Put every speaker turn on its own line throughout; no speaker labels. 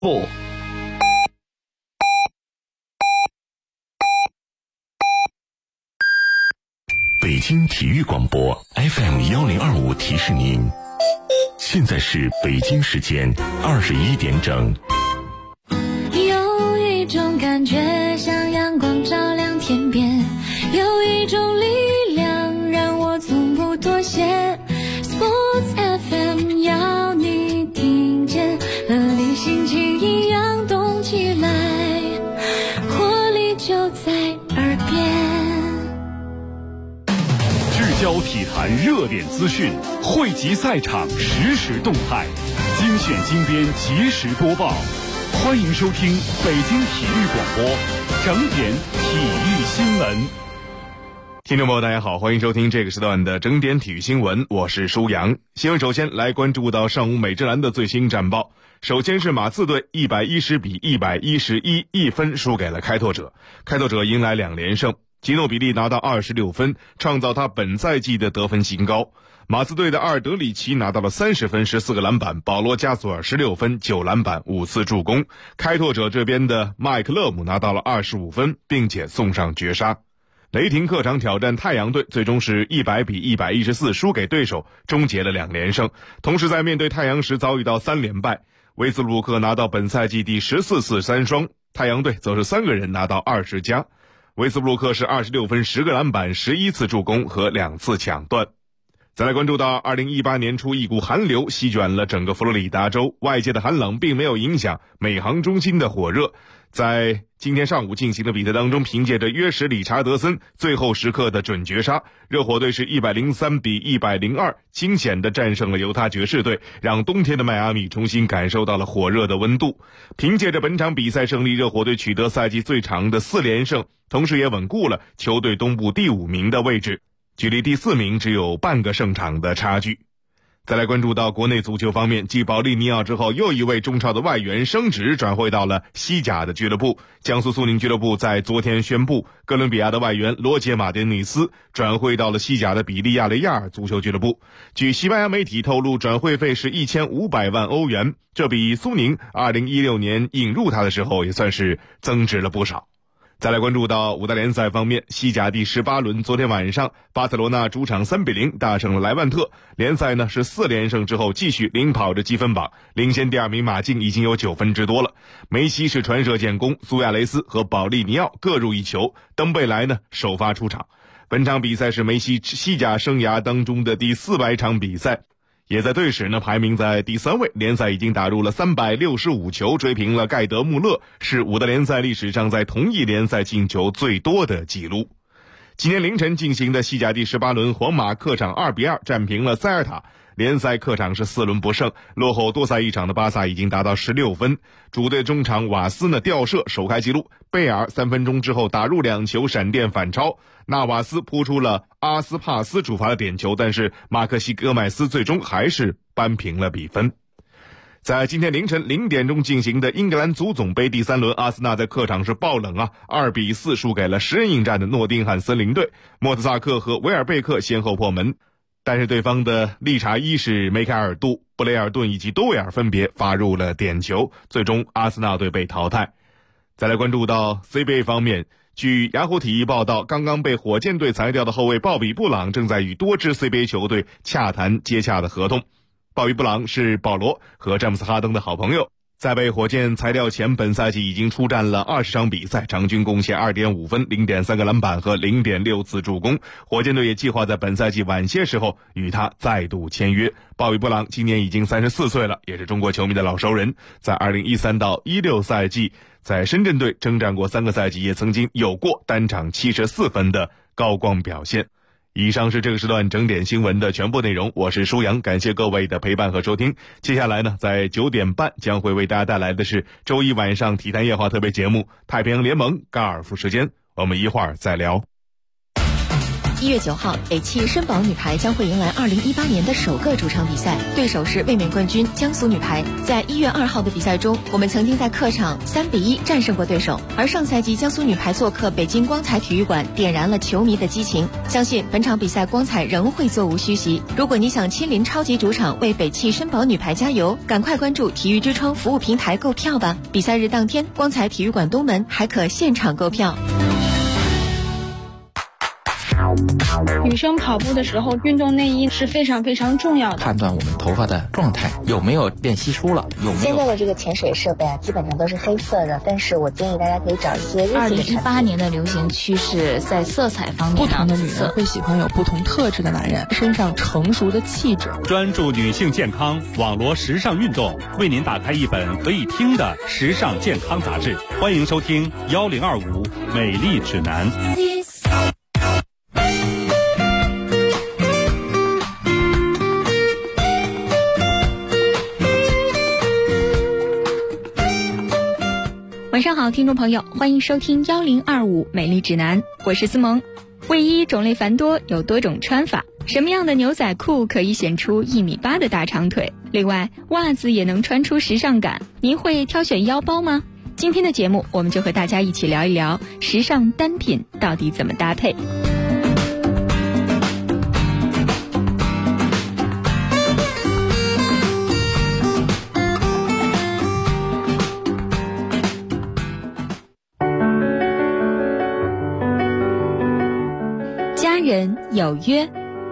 不。
北京体育广播 FM1025 提示您，现在是北京时间21点整。
有一种感觉像阳光照亮天边，有一种力量让我从不妥协。 Sports FM 要你听见，和你心情一样动起来，活力就在耳边。
聚焦体坛热点资讯，汇集赛场实时动态，精选精编及时播报。欢迎收听北京体育广播整点体育新闻。
听众朋友大家好，欢迎收听这个时段的整点体育新闻，我是舒阳。新闻首先来关注到上午美职篮的最新战报。首先是马刺队110比111一分输给了开拓者，开拓者迎来2连胜，吉诺比利拿到26分，创造他本赛季的得分新高。马刺队的阿尔德里奇拿到了30分14个篮板，保罗加索尔16分9篮板5次助攻。开拓者这边的麦克勒姆拿到了25分，并且送上绝杀。雷霆客场挑战太阳队，最终是100比114输给对手，终结了2连胜。同时在面对太阳时遭遇到3连败，威斯布鲁克拿到本赛季第14次3双，太阳队则是3个人拿到20加。威斯布鲁克是26分10个篮板11次助攻和2次抢断。再来关注到2018年初一股寒流席卷了整个佛罗里达州，外界的寒冷并没有影响美航中心的火热。在今天上午进行的比赛当中，凭借着约什理查德森最后时刻的准绝杀，热火队是103比102惊险地战胜了犹他爵士队，让冬天的迈阿密重新感受到了火热的温度。凭借着本场比赛胜利，热火队取得赛季最长的4连胜，同时也稳固了球队东部第5名的位置，距离第4名只有半个胜场的差距。再来关注到国内足球方面，继保利尼奥之后，又一位中超的外援升职转会到了西甲的俱乐部。江苏苏宁俱乐部在昨天宣布，哥伦比亚的外援罗杰马丁内斯转会到了西甲的比利亚雷亚尔足球俱乐部。据西班牙媒体透露，转会费是1500万欧元，这比苏宁2016年引入他的时候也算是增值了不少。再来关注到五大联赛方面，西甲第18轮，昨天晚上巴塞罗那主场3比0大胜了莱万特，联赛呢是4连胜之后继续领跑着积分榜，领先第2名马竞已经有9分之多了。梅西是传射建功，苏亚雷斯和保利尼奥各入1球，登贝莱呢首发出场。本场比赛是梅西西甲生涯当中的第400场比赛，也在队史呢排名在第3位，联赛已经打入了365球，追平了盖德穆勒，是五大联赛历史上在同一联赛进球最多的纪录。今天凌晨进行的西甲第18轮，皇马客场2比2战平了塞尔塔，联赛客场是4轮不胜，落后多赛1场的巴萨已经达到16分。主队中场瓦斯呢吊射首开纪录，贝尔3分钟之后打入2球闪电反超，纳瓦斯扑出了阿斯帕斯主罚的点球，但是马克西戈麦斯最终还是扳平了比分。在今天凌晨0点钟进行的英格兰足总杯第3轮，阿森纳在客场是爆冷2比4输给了10人应战的诺丁汉森林队，莫特萨克和维尔贝克先后破门，但是对方的利查伊是梅开二度，布雷尔顿以及多维尔分别发入了点球，最终阿森纳队被淘汰。再来关注到 CBA 方面，据雅虎体育报道，刚刚被火箭队裁掉的后卫鲍比布朗正在与多支 CBA 球队洽谈接洽的合同。鲍比布朗是保罗和詹姆斯哈登的好朋友，在被火箭裁掉前，本赛季已经出战了20场比赛，场均贡献 2.5 分 0.3 个篮板和 0.6 次助攻。火箭队也计划在本赛季晚些时候与他再度签约。鲍比布朗今年已经34岁了，也是中国球迷的老熟人，在2013到16赛季在深圳队征战过3个赛季，也曾经有过单场74分的高光表现。以上是这个时段整点新闻的全部内容，我是舒阳，感谢各位的陪伴和收听。接下来呢，在9点半将会为大家带来的是周一晚上体坛夜话特别节目《太平洋联盟高尔夫时间》，我们一会儿再聊。
1月9号，北汽绅宝女排将会迎来2018年的首个主场比赛，对手是卫冕冠军江苏女排。在1月2号的比赛中，我们曾经在客场3-1战胜过对手，而上赛季江苏女排做客北京光彩体育馆，点燃了球迷的激情。相信本场比赛光彩仍会座无虚席。如果你想亲临超级主场为北汽绅宝女排加油，赶快关注体育之窗服务平台购票吧。比赛日当天，光彩体育馆东门还可现场购票。
女生跑步的时候，运动内衣是非常非常重要的，
判断我们头发的状态有没有变稀疏了，有没有。
现在的这个潜水设备啊，基本上都是黑色的，但是我建议大家可以找一些日系的产品。
2018年的流行趋势在色彩方面，
不同的女人会喜欢有不同特质的男人，身上成熟的气质。
专注女性健康，网罗时尚运动，为您打开一本可以听的时尚健康杂志。欢迎收听1025美丽指南。
晚上好，听众朋友，欢迎收听1025美丽指南，我是思萌。卫衣种类繁多，有多种穿法。什么样的牛仔裤可以显出1.8米的大长腿？另外，袜子也能穿出时尚感。您会挑选腰包吗？今天的节目，我们就和大家一起聊一聊时尚单品到底怎么搭配。家人有约。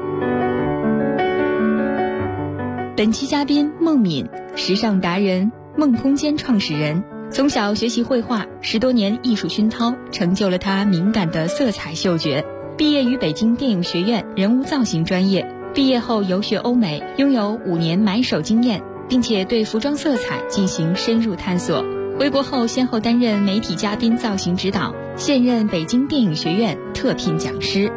本期嘉宾孟敏，时尚达人，梦空间创始人。从小学习绘画，10多年艺术熏陶，成就了他敏感的色彩嗅觉。毕业于北京电影学院人物造型专业，毕业后游学欧美，拥有5年买手经验，并且对服装色彩进行深入探索。回国后，先后担任媒体嘉宾造型指导，现任北京电影学院特聘讲师。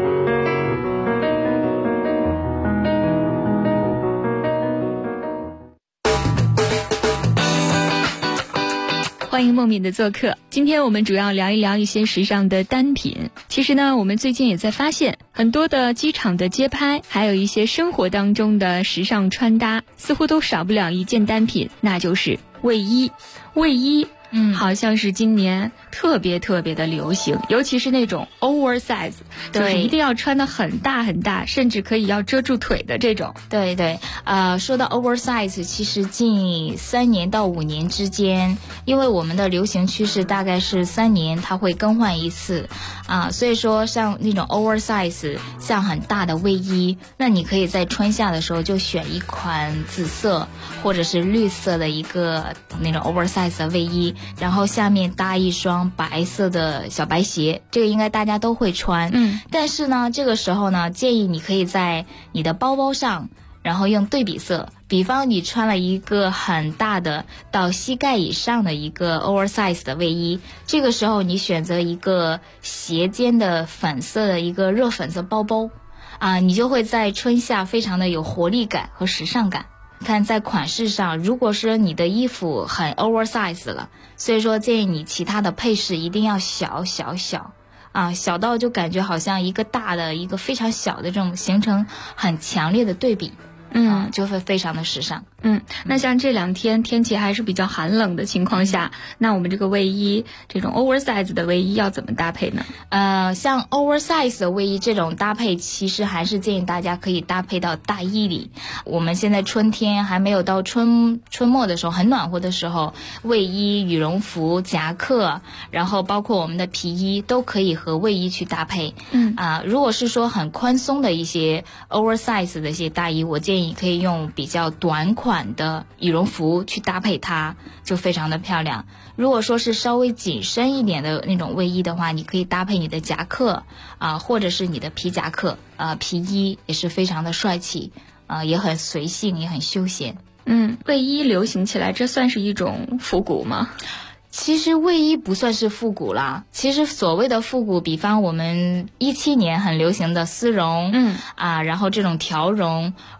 欢迎孟敏的做客。今天我们主要聊一聊一些时尚的单品。其实呢，我们最近也在发现很多的机场的街拍，还有一些生活当中的时尚穿搭，似乎都少不了一件单品，那就是卫衣。卫衣好像是今年特别的流行，尤其是那种 oversize， 就是一定要穿得很大很大，甚至可以要遮住腿的这种。
对，说到 oversize， 其实近3年到5年之间，因为我们的流行趋势大概是3年它会更换一次所以说像那种 oversize， 像很大的卫衣，那你可以在春夏的时候就选一款紫色或者是绿色的一个那种 oversize 的卫衣，然后下面搭一双白色的小白鞋，这个应该大家都会穿。但是呢，这个时候呢，建议你可以在你的包包上，然后用对比色，比方你穿了一个很大的到膝盖以上的一个 oversize 的卫衣，这个时候你选择一个斜肩的粉色的一个热粉色包包你就会在春夏非常的有活力感和时尚感。看在款式上，如果是你的衣服很 oversize 了，所以说建议你其他的配饰一定要小小到就感觉好像一个大的一个非常小的这种，形成很强烈的对比，就会非常的时尚。
那像这2天天气还是比较寒冷的情况下，那我们这个卫衣，这种 oversize 的卫衣要怎么搭配呢？
像 oversize 的卫衣这种搭配，其实还是建议大家可以搭配到大衣里。我们现在春天还没有到春末的时候，很暖和的时候，卫衣、羽绒服、夹克，然后包括我们的皮衣都可以和卫衣去搭配。如果是说很宽松的一些 oversize 的一些大衣，我建议可以用比较短款的羽绒服去搭配它，就非常的漂亮。如果说是稍微紧身一点的那种卫衣的话，你可以搭配你的夹克或者是你的皮夹克皮衣，也是非常的帅气也很随性，也很休闲。
卫衣流行起来，这算是一种复古吗？
其实卫衣不算是复古啦，其实所谓的复古，比方我们17年很流行的丝绒然后这种条绒，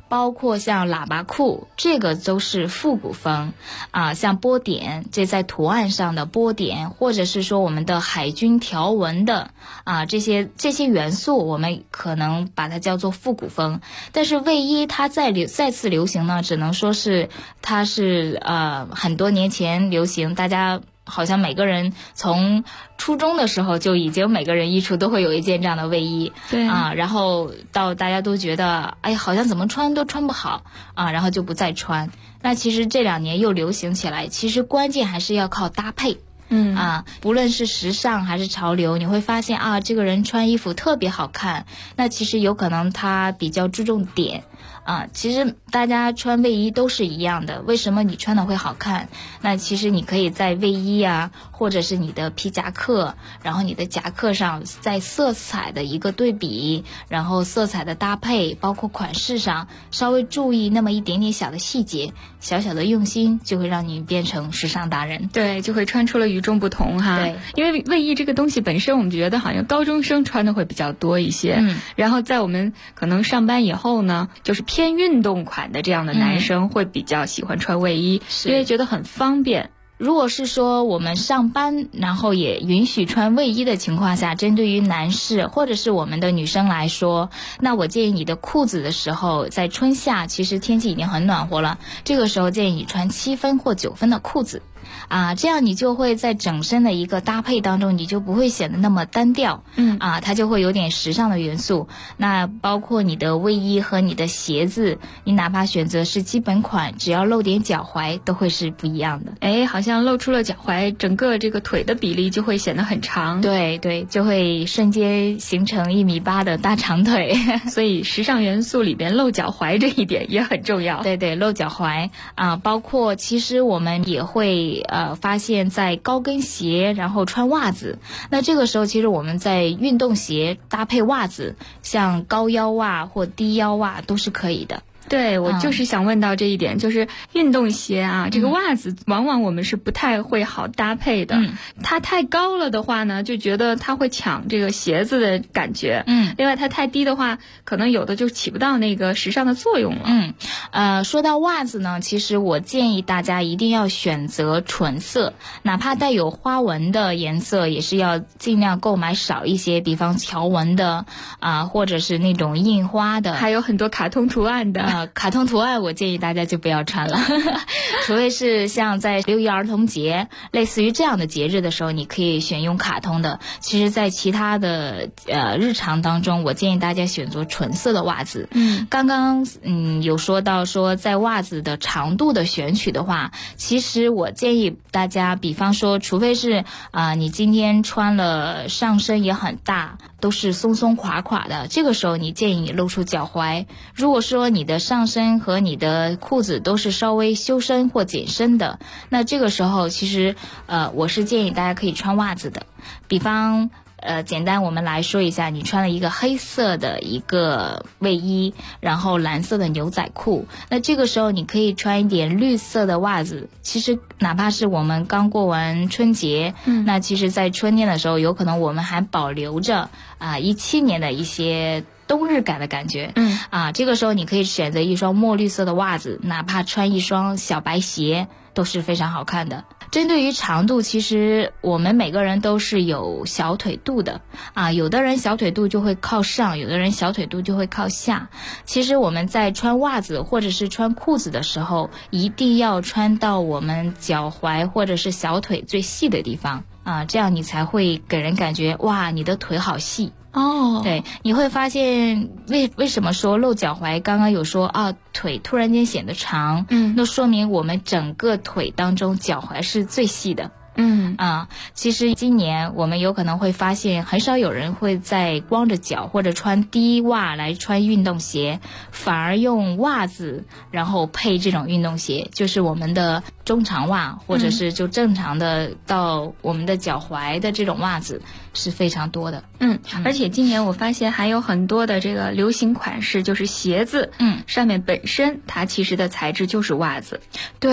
包括像喇叭裤，这个都是复古风像波点，这在图案上的波点，或者是说我们的海军条纹的这些元素，我们可能把它叫做复古风。但是卫衣它再次流行呢，只能说是它是很多年前流行，大家好像每个人从初中的时候就已经每个人衣橱都会有一件这样的卫衣，
对
然后到大家都觉得好像怎么穿都穿不好然后就不再穿。那其实这2年又流行起来，其实关键还是要靠搭配。不论是时尚还是潮流，你会发现这个人穿衣服特别好看，那其实有可能他比较注重点其实大家穿卫衣都是一样的，为什么你穿的会好看？那其实你可以在卫衣或者是你的皮夹克，然后你的夹克上在色彩的一个对比，然后色彩的搭配，包括款式上稍微注意那么一点点小的细节，小小的用心就会让你变成时尚达人。
对，就会穿出了与众不同哈。
对，
因为卫衣这个东西本身我们觉得好像高中生穿的会比较多一些，然后在我们可能上班以后呢，就是偏运动款的这样的男生会比较喜欢穿卫衣，因为觉得很方便。
如果是说我们上班然后也允许穿卫衣的情况下，针对于男士或者是我们的女生来说，那我建议你的裤子的时候，在春夏其实天气已经很暖和了，这个时候建议你穿7分或9分的裤子这样你就会在整身的一个搭配当中，你就不会显得那么单调它就会有点时尚的元素。那包括你的卫衣和你的鞋子，你哪怕选择是基本款，只要露点脚踝都会是不一样的。
好像露出了脚踝，整个这个腿的比例就会显得很长。
对对，就会瞬间形成1.8米的大长腿。
所以时尚元素里边露脚踝这一点也很重要。
对对，露脚踝包括其实我们也会发现在高跟鞋然后穿袜子，那这个时候其实我们在运动鞋搭配袜子，像高腰袜或低腰袜都是可以的。
对，我就是想问到这一点，就是运动鞋这个袜子往往我们是不太会好搭配的。它太高了的话呢，就觉得它会抢这个鞋子的感觉。另外它太低的话，可能有的就起不到那个时尚的作用了。
说到袜子呢，其实我建议大家一定要选择纯色，哪怕带有花纹的颜色也是要尽量购买少一些，比方条纹的或者是那种印花的，
还有很多卡通图案的。
卡通图案我建议大家就不要穿了除非是像在6一儿童节类似于这样的节日的时候，你可以选用卡通的。其实在其他的日常当中，我建议大家选择纯色的袜子。刚刚有说到说在袜子的长度的选取的话，其实我建议大家，比方说除非是你今天穿了上身也很大，都是松松垮垮的，这个时候你建议你露出脚踝。如果说你的上身和你的裤子都是稍微修身或紧身的，那这个时候其实我是建议大家可以穿袜子的。比方简单我们来说一下，你穿了一个黑色的一个卫衣，然后蓝色的牛仔裤，那这个时候你可以穿一点绿色的袜子。其实哪怕是我们刚过完春节，那其实在春天的时候，有可能我们还保留着17年的一些冬日感的感觉。这个时候你可以选择一双墨绿色的袜子，哪怕穿一双小白鞋都是非常好看的。针对于长度，其实我们每个人都是有小腿肚的有的人小腿肚就会靠上，有的人小腿肚就会靠下。其实我们在穿袜子或者是穿裤子的时候，一定要穿到我们脚踝或者是小腿最细的地方这样你才会给人感觉哇，你的腿好细。对，你会发现为什么说露脚踝，刚刚有说腿突然间显得长，那说明我们整个腿当中脚踝是最细的。其实今年我们有可能会发现很少有人会在光着脚或者穿低袜来穿运动鞋，反而用袜子然后配这种运动鞋，就是我们的中长袜或者是就正常的到我们的脚踝的这种袜子是非常多的。
而且今年我发现还有很多的这个流行款式，就是鞋子上面本身它其实的材质就是袜子。
对，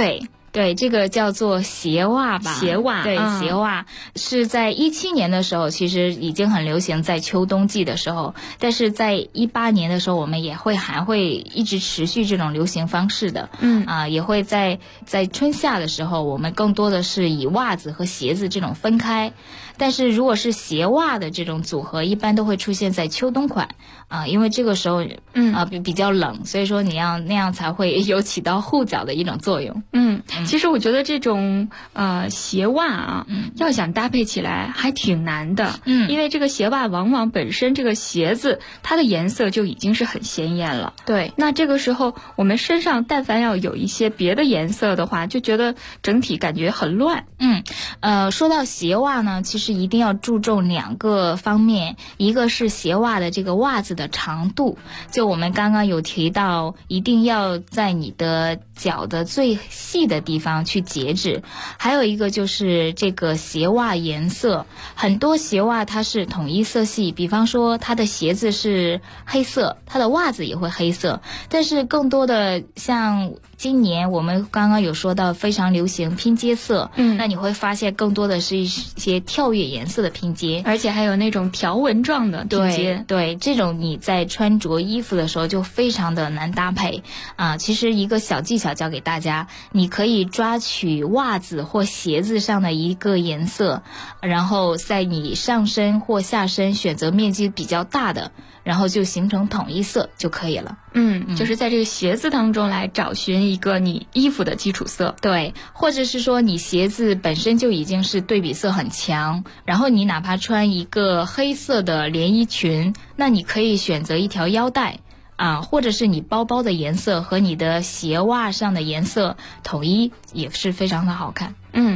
对，这个叫做鞋袜吧。
鞋袜，
对，鞋袜是在17年的时候，其实已经很流行，在秋冬季的时候。但是在18年的时候，我们还会一直持续这种流行方式的。也会在春夏的时候，我们更多的是以袜子和鞋子这种分开。但是如果是鞋袜的这种组合，一般都会出现在秋冬款因为这个时候比较冷，所以说你要那样才会有起到护脚的一种作用。
其实我觉得这种鞋袜要想搭配起来还挺难的。因为这个鞋袜往往本身这个鞋子它的颜色就已经是很鲜艳了。
对，
那这个时候我们身上但凡要有一些别的颜色的话，就觉得整体感觉很乱。
说到鞋袜呢，其实一定要注重2个方面，一个是鞋袜的这个袜子的长度，就我们刚刚有提到，一定要在你的脚的最细的地方去截止。还有一个就是这个鞋袜颜色，很多鞋袜它是统一色系，比方说它的鞋子是黑色，它的袜子也会黑色。但是更多的像今年我们刚刚有说到非常流行拼接色，那你会发现更多的是一些跳跃颜色的拼接，
而且还有那种条纹状的拼接。
对，这种你在穿着衣服的时候就非常的难搭配其实一个小技巧教给大家，你可以抓取袜子或鞋子上的一个颜色，然后在你上身或下身选择面积比较大的，然后就形成统一色就可以了。
就是在这个鞋子当中来找寻一个你衣服的基础色。
对，或者是说你鞋子本身就已经是对比色很强，然后你哪怕穿一个黑色的连衣裙，那你可以选择一条腰带或者是你包包的颜色和你的鞋袜上的颜色统一，也是非常的好看。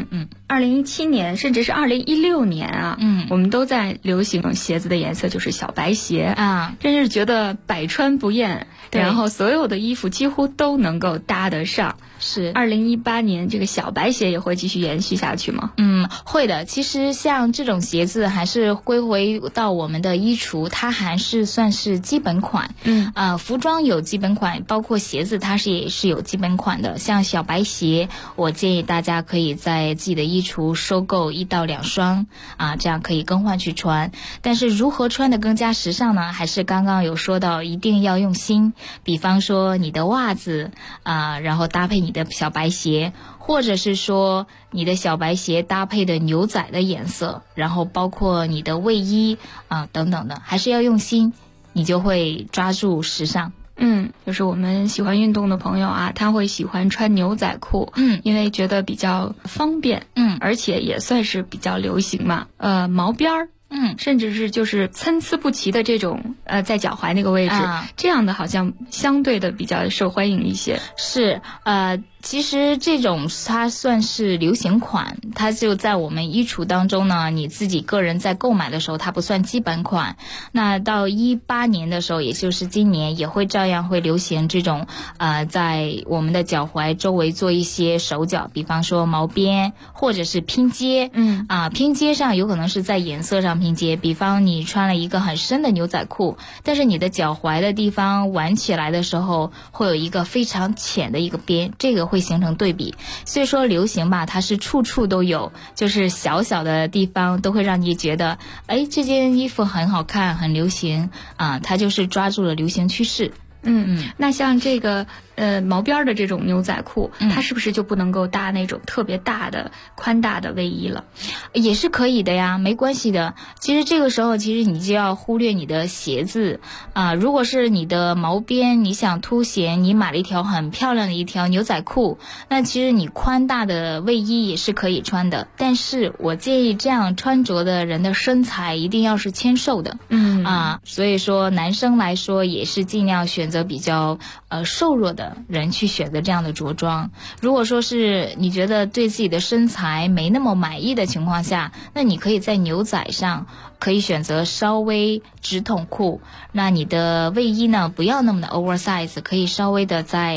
2017年甚至是2016年我们都在流行鞋子的颜色就是小白鞋真是觉得百穿不厌，然后所有的衣服几乎都能够搭得上。
是
2018年这个小白鞋也会继续延续下去吗？
会的。其实像这种鞋子还是归回到我们的衣橱，它还是算是基本款。服装有基本款，包括鞋子它也是有基本款的。像小白鞋，我建议大家可以在自己的衣橱收购1到2双这样可以更换去穿。但是如何穿得更加时尚呢？还是刚刚有说到，一定要用心。比方说你的袜子然后搭配你的小白鞋，或者是说你的小白鞋搭配的牛仔的颜色，然后包括你的卫衣等等的，还是要用心，你就会抓住时尚。
就是我们喜欢运动的朋友他会喜欢穿牛仔裤，因为觉得比较方便，而且也算是比较流行嘛。毛边儿，甚至是就是参差不齐的这种在脚踝那个位置，这样的好像相对的比较受欢迎一些。
是其实这种它算是流行款，它就在我们衣橱当中呢，你自己个人在购买的时候它不算基本款。那到18年的时候，也就是今年，也会照样会流行这种在我们的脚踝周围做一些手脚，比方说毛边或者是拼接。拼接上有可能是在颜色上拼接，比方你穿了一个很深的牛仔裤，但是你的脚踝的地方挽起来的时候会有一个非常浅的一个边，这个会形成对比。所以说流行吧，它是处处都有，就是小小的地方都会让你觉得这件衣服很好看很流行它就是抓住了流行趋势。
那像这个毛边的这种牛仔裤，它是不是就不能够搭那种特别大的宽大的卫衣了？
也是可以的呀，没关系的。其实这个时候其实你就要忽略你的鞋子如果是你的毛边你想凸显，你买了一条很漂亮的一条牛仔裤，那其实你宽大的卫衣也是可以穿的。但是我建议这样穿着的人的身材一定要是纤瘦的所以说男生来说也是尽量选择比较瘦弱的人去选择这样的着装。如果说是你觉得对自己的身材没那么满意的情况下，那你可以在牛仔上可以选择稍微直筒裤，那你的卫衣呢不要那么的 oversize， 可以稍微的在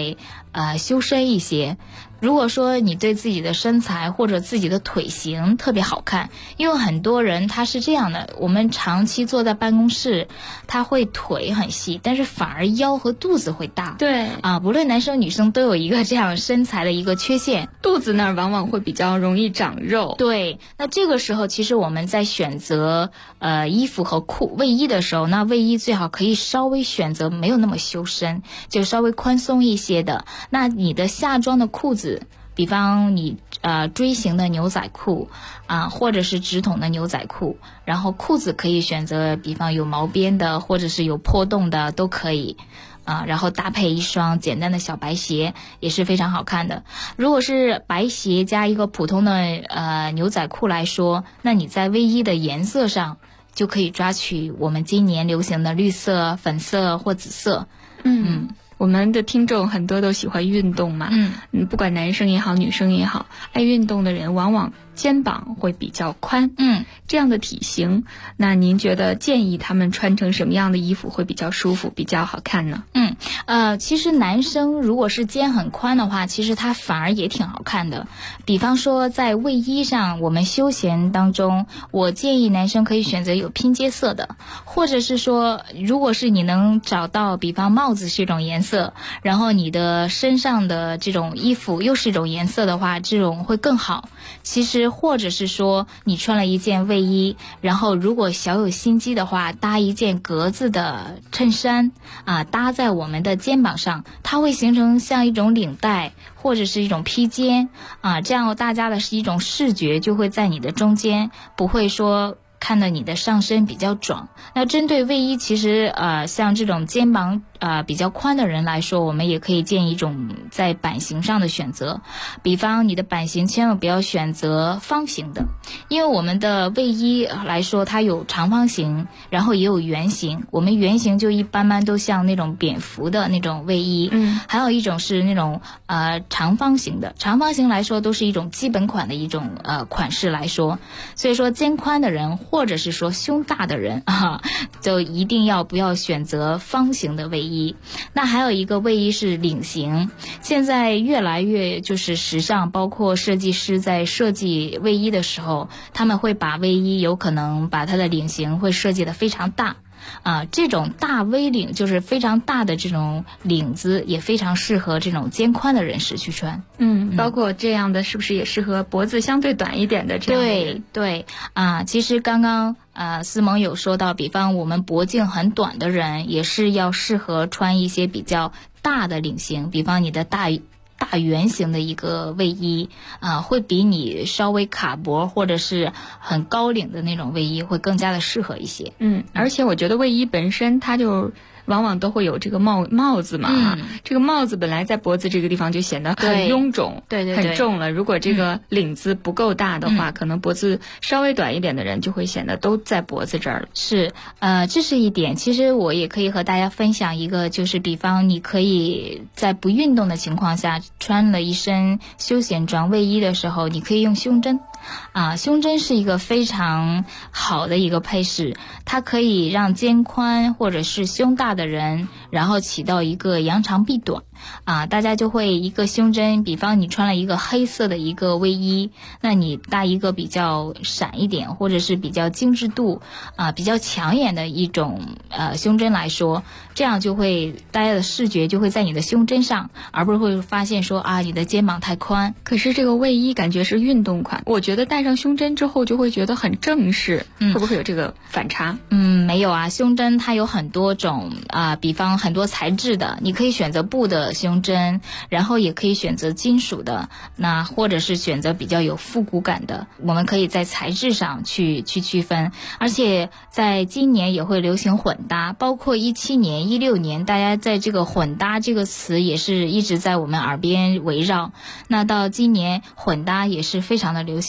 修身一些。如果说你对自己的身材或者自己的腿型特别好看，因为很多人他是这样的，我们长期坐在办公室，他会腿很细，但是反而腰和肚子会大。
对
啊，不论男生女生都有一个这样身材的一个缺陷，
肚子那儿往往会比较容易长肉。
对，那这个时候其实我们在选择衣服和卫衣的时候，那卫衣最好可以稍微选择没有那么修身，就稍微宽松一些的。那你的下装的裤子，比方你锥形的牛仔裤或者是直筒的牛仔裤，然后裤子可以选择比方有毛边的或者是有破洞的都可以然后搭配一双简单的小白鞋也是非常好看的。如果是白鞋加一个普通的牛仔裤来说，那你在卫衣的颜色上就可以抓取我们今年流行的绿色、粉色或紫色。
我们的听众很多都喜欢运动嘛，不管男生也好，女生也好，爱运动的人往往肩膀会比较宽，这样的体型，那您觉得建议他们穿成什么样的衣服会比较舒服、比较好看呢？
其实男生如果是肩很宽的话，其实他反而也挺好看的。比方说在卫衣上，我们休闲当中，我建议男生可以选择有拼接色的，或者是说，如果是你能找到，比方帽子是一种颜色，然后你的身上的这种衣服又是一种颜色的话，这种会更好。其实或者是说你穿了一件卫衣，然后如果小有心机的话，搭一件格子的衬衫搭在我们的肩膀上，它会形成像一种领带或者是一种披肩这样大家的是一种视觉就会在你的中间，不会说看到你的上身比较壮。那针对卫衣，其实像这种肩膀比较宽的人来说，我们也可以建议一种在版型上的选择。比方你的版型千万不要选择方形的，因为我们的卫衣来说，它有长方形，然后也有圆形。我们圆形就一般般都像那种蝙蝠的那种卫衣，还有一种是那种长方形的。长方形来说都是一种基本款的一种款式来说，所以说肩宽的人或者是说胸大的人就一定不要选择方形的卫衣。那还有一个卫衣是领型，现在越来越就是时尚，包括设计师在设计卫衣的时候，他们会把卫衣有可能把它的领型会设计得非常大这种大 V 领就是非常大的这种领子，也非常适合这种肩宽的人士去穿。
包括这样的是不是也适合脖子相对短一点的这样的人？
对其实刚刚思萌有说到，比方我们脖颈很短的人也是要适合穿一些比较大的领型，比方你的大圆形的一个卫衣会比你稍微卡脖或者是很高领的那种卫衣会更加的适合一些。
而且我觉得卫衣本身它就往往都会有这个帽子嘛这个帽子本来在脖子这个地方就显得很臃肿，
对
很重了。如果这个领子不够大的话，可能脖子稍微短一点的人就会显得都在脖子这儿了。
是这是一点。其实我也可以和大家分享一个，就是比方你可以在不运动的情况下，穿了一身休闲装卫衣的时候，你可以用胸针胸针是一个非常好的一个配饰，它可以让肩宽或者是胸大的人，然后起到一个扬长避短大家就会一个胸针，比方你穿了一个黑色的一个卫衣，那你搭一个比较闪一点或者是比较精致度比较抢眼的一种胸针来说，这样就会大家的视觉就会在你的胸针上，而不是会发现说你的肩膀太宽。
可是这个卫衣感觉是运动款，我觉得戴上胸针之后就会觉得很正式，会不会有这个反差？
没有胸针它有很多种比方很多材质的，你可以选择布的胸针，然后也可以选择金属的，那或者是选择比较有复古感的，我们可以在材质上去区分。而且在今年也会流行混搭，包括17年16年大家在这个混搭这个词也是一直在我们耳边围绕，那到今年混搭也是非常的流行。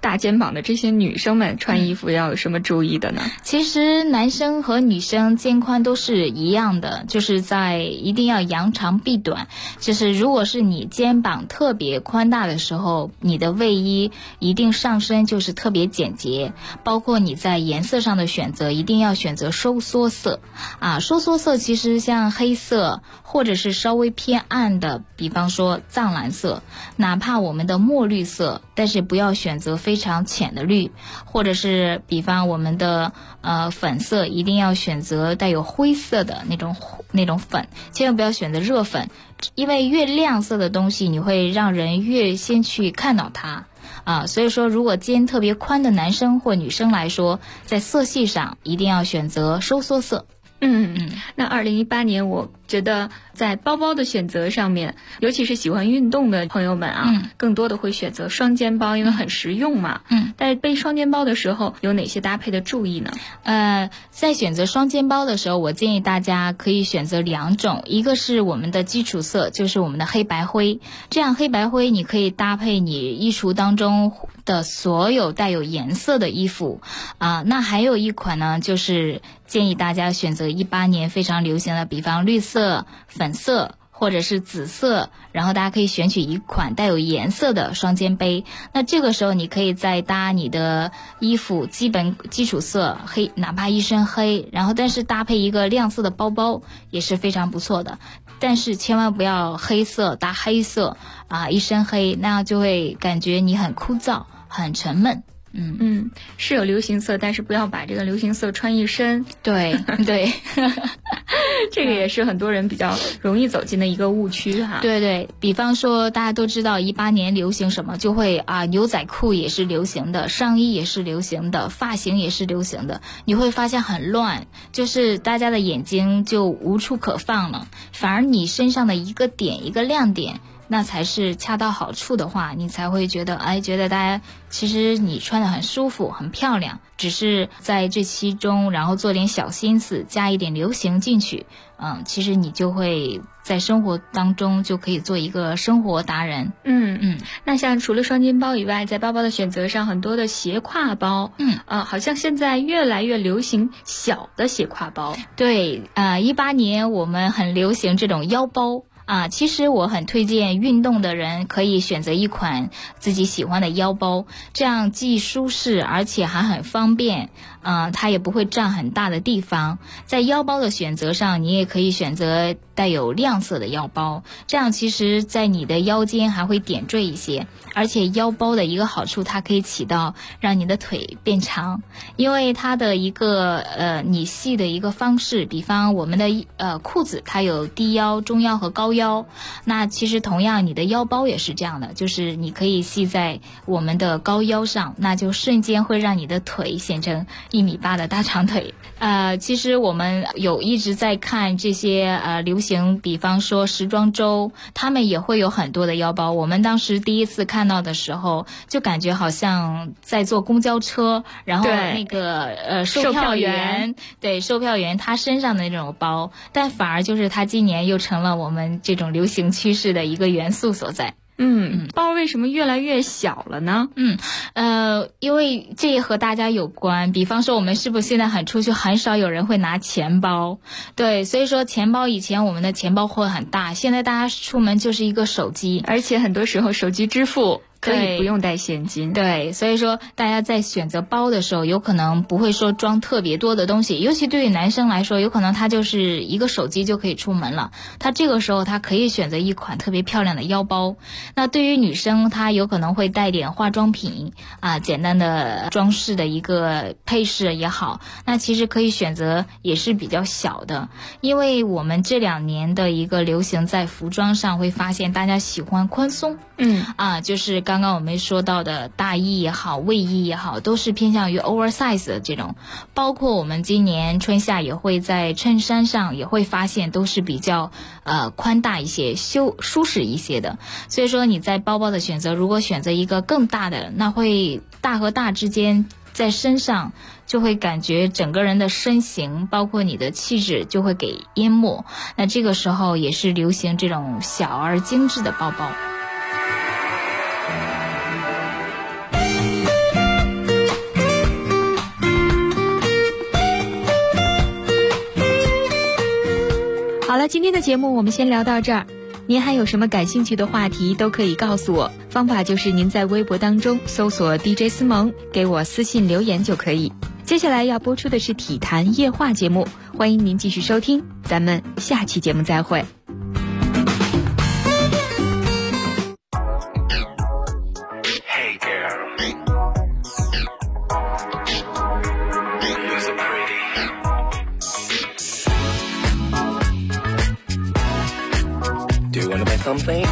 大肩膀的这些女生们穿衣服要有什么注意的呢？
其实男生和女生肩宽都是一样的，就是在一定要扬长避短。就是如果是你肩膀特别宽大的时候，你的卫衣一定上身就是特别简洁，包括你在颜色上的选择一定要选择收缩色啊。收缩色其实像黑色或者是稍微偏暗的，比方说藏蓝色，哪怕我们的墨绿色，但是不要选择非常浅的绿，或者是比方我们的粉色，一定要选择带有灰色的那种粉，千万不要选择热粉，因为越亮色的东西你会让人越先去看到它所以说如果肩特别宽的男生或女生来说，在色系上一定要选择收缩色。
那2018年我觉得在包包的选择上面，尤其是喜欢运动的朋友们更多的会选择双肩包，因为很实用嘛。但是背双肩包的时候有哪些搭配的注意呢？
在选择双肩包的时候，我建议大家可以选择2种，一个是我们的基础色，就是我们的黑白灰，这样黑白灰你可以搭配你衣橱当中的所有带有颜色的衣服那还有一款呢，就是建议大家选择18年非常流行的，比方绿色、粉色或者是紫色，然后大家可以选取一款带有颜色的双肩背。那这个时候你可以再搭你的衣服基础色黑，哪怕一身黑，然后但是搭配一个亮色的包包也是非常不错的。但是千万不要黑色搭黑色一身黑，那样就会感觉你很枯燥很沉闷。
是有流行色，但是不要把这个流行色穿一身。
对
这个也是很多人比较容易走进的一个误区哈。
对，比方说大家都知道18年流行什么，就会牛仔裤也是流行的，上衣也是流行的，发型也是流行的，你会发现很乱，就是大家的眼睛就无处可放了，反而你身上的一个点一个亮点，那才是恰到好处的话，你才会觉得觉得大家其实你穿得很舒服很漂亮，只是在这其中然后做点小心思，加一点流行进去，其实你就会在生活当中就可以做一个生活达人。
那像除了双肩包以外，在包包的选择上，很多的斜挎包好像现在越来越流行小的斜挎包。
对18年我们很流行这种腰包其实我很推荐运动的人可以选择一款自己喜欢的腰包，这样既舒适而且还很方便它也不会占很大的地方。在腰包的选择上，你也可以选择带有亮色的腰包，这样其实在你的腰间还会点缀一些。而且腰包的一个好处，它可以起到让你的腿变长，因为它的一个你系的一个方式，比方我们的裤子它有低腰、中腰和高腰，那其实同样你的腰包也是这样的，就是你可以系在我们的高腰上，那就瞬间会让你的腿显成1.8米的大长腿。其实我们有一直在看这些流行，比方说时装周，他们也会有很多的腰包。我们当时第一次看到的时候，就感觉好像在坐公交车，然后那个售票员他身上的那种包，但反而就是他今年又成了我们这种流行趋势的一个元素所在。
包为什么越来越小了呢？
因为这也和大家有关，比方说我们是不是现在出去很少有人会拿钱包？对，所以说钱包以前我们的钱包会很大，现在大家出门就是一个手机，
而且很多时候手机支付可以不用带现金。
对，所以说大家在选择包的时候，有可能不会说装特别多的东西，尤其对于男生来说，有可能他就是一个手机就可以出门了，他这个时候他可以选择一款特别漂亮的腰包。那对于女生，她有可能会带点化妆品简单的装饰的一个配饰也好，那其实可以选择也是比较小的，因为我们这2年的一个流行在服装上会发现大家喜欢宽松，就是刚刚我们说到的大衣也好，卫衣也好，都是偏向于 oversize 的这种，包括我们今年春夏也会在衬衫上也会发现都是比较宽大一些，舒适一些的。所以说你在包包的选择，如果选择一个更大的，那会大和大之间在身上就会感觉整个人的身形包括你的气质就会给淹没，那这个时候也是流行这种小而精致的包包。
了，今天的节目我们先聊到这儿。您还有什么感兴趣的话题都可以告诉我，方法就是您在微博当中搜索 DJ 思萌，给我私信留言就可以。接下来要播出的是体坛夜话节目，欢迎您继续收听，咱们下期节目再会。
Something?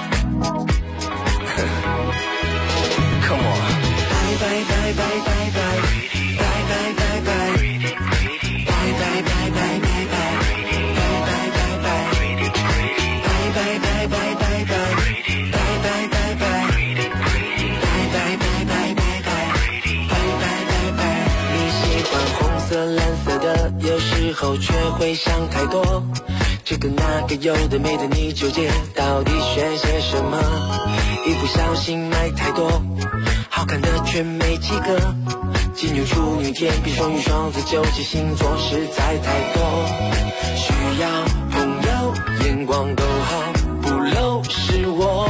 Come on. Bye bye bye bye bye bye. Bye bye bye bye. Bye bye bye bye bye bye. Bye bye bye bye. Bye bye bye bye bye bye. Bye bye bye bye. Bye bye bye bye bye bye. Bye bye bye bye. 你喜欢红色蓝色的，有时候却会想太多。这个那个有的没的你纠结，到底选些什么？一不小心买太多，好看的却没几个。金牛处女天平双鱼双子九七星座实在太多，需要朋友眼光都好，不漏是我，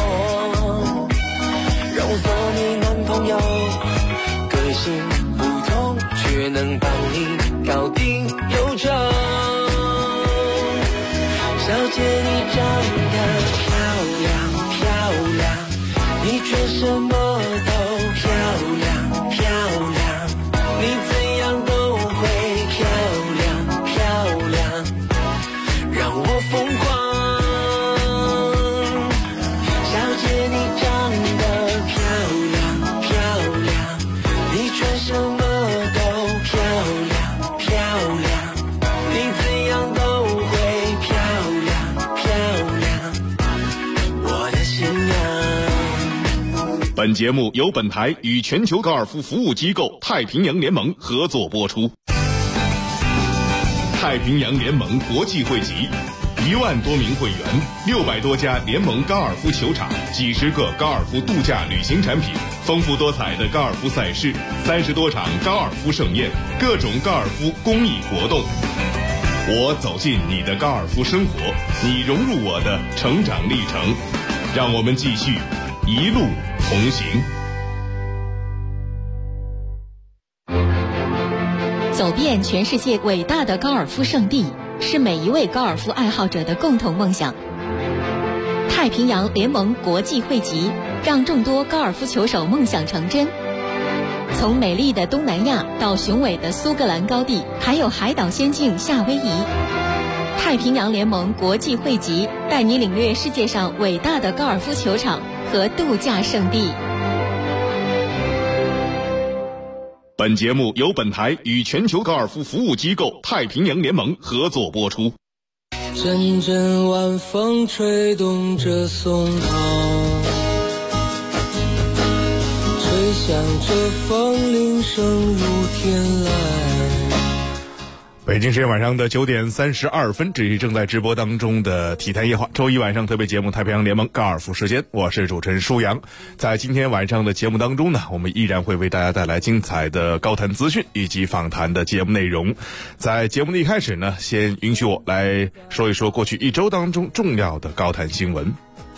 让我做你男朋友，个性不同却能帮你搞定忧愁。小姐你长得漂亮漂亮，你却什么都漂亮漂亮，你怎样都会漂亮漂亮，让我疯狂。小姐你长得漂亮漂亮，你却什么都漂亮漂亮，你怎样都会漂亮。
本节目由本台与全球高尔夫服务机构太平洋联盟合作播出。太平洋联盟国际汇集，1万多名会员，600多家联盟高尔夫球场，几十个高尔夫度假旅行产品，丰富多彩的高尔夫赛事，30多场高尔夫盛宴，各种高尔夫公益活动。我走进你的高尔夫生活，你融入我的成长历程，让我们继续一路同行。
走遍全世界伟大的高尔夫圣地，是每一位高尔夫爱好者的共同梦想。太平洋联盟国际汇集，让众多高尔夫球手梦想成真。从美丽的东南亚到雄伟的苏格兰高地，还有海岛仙境夏威夷，太平洋联盟国际汇集带你领略世界上伟大的高尔夫球场和度假胜地。
本节目由本台与全球高尔夫服务机构太平洋联盟合作播出。
阵阵晚风吹动着松涛，吹响着风铃声如天籁。
北京时间晚上的9点32分，这是正在直播当中的体坛夜话，周一晚上特别节目太平洋联盟高尔夫时间，我是主持人舒阳。在今天晚上的节目当中呢，我们依然会为大家带来精彩的高谈资讯以及访谈的节目内容。在节目的一开始呢，先允许我来说一说过去一周当中重要的高谈新闻。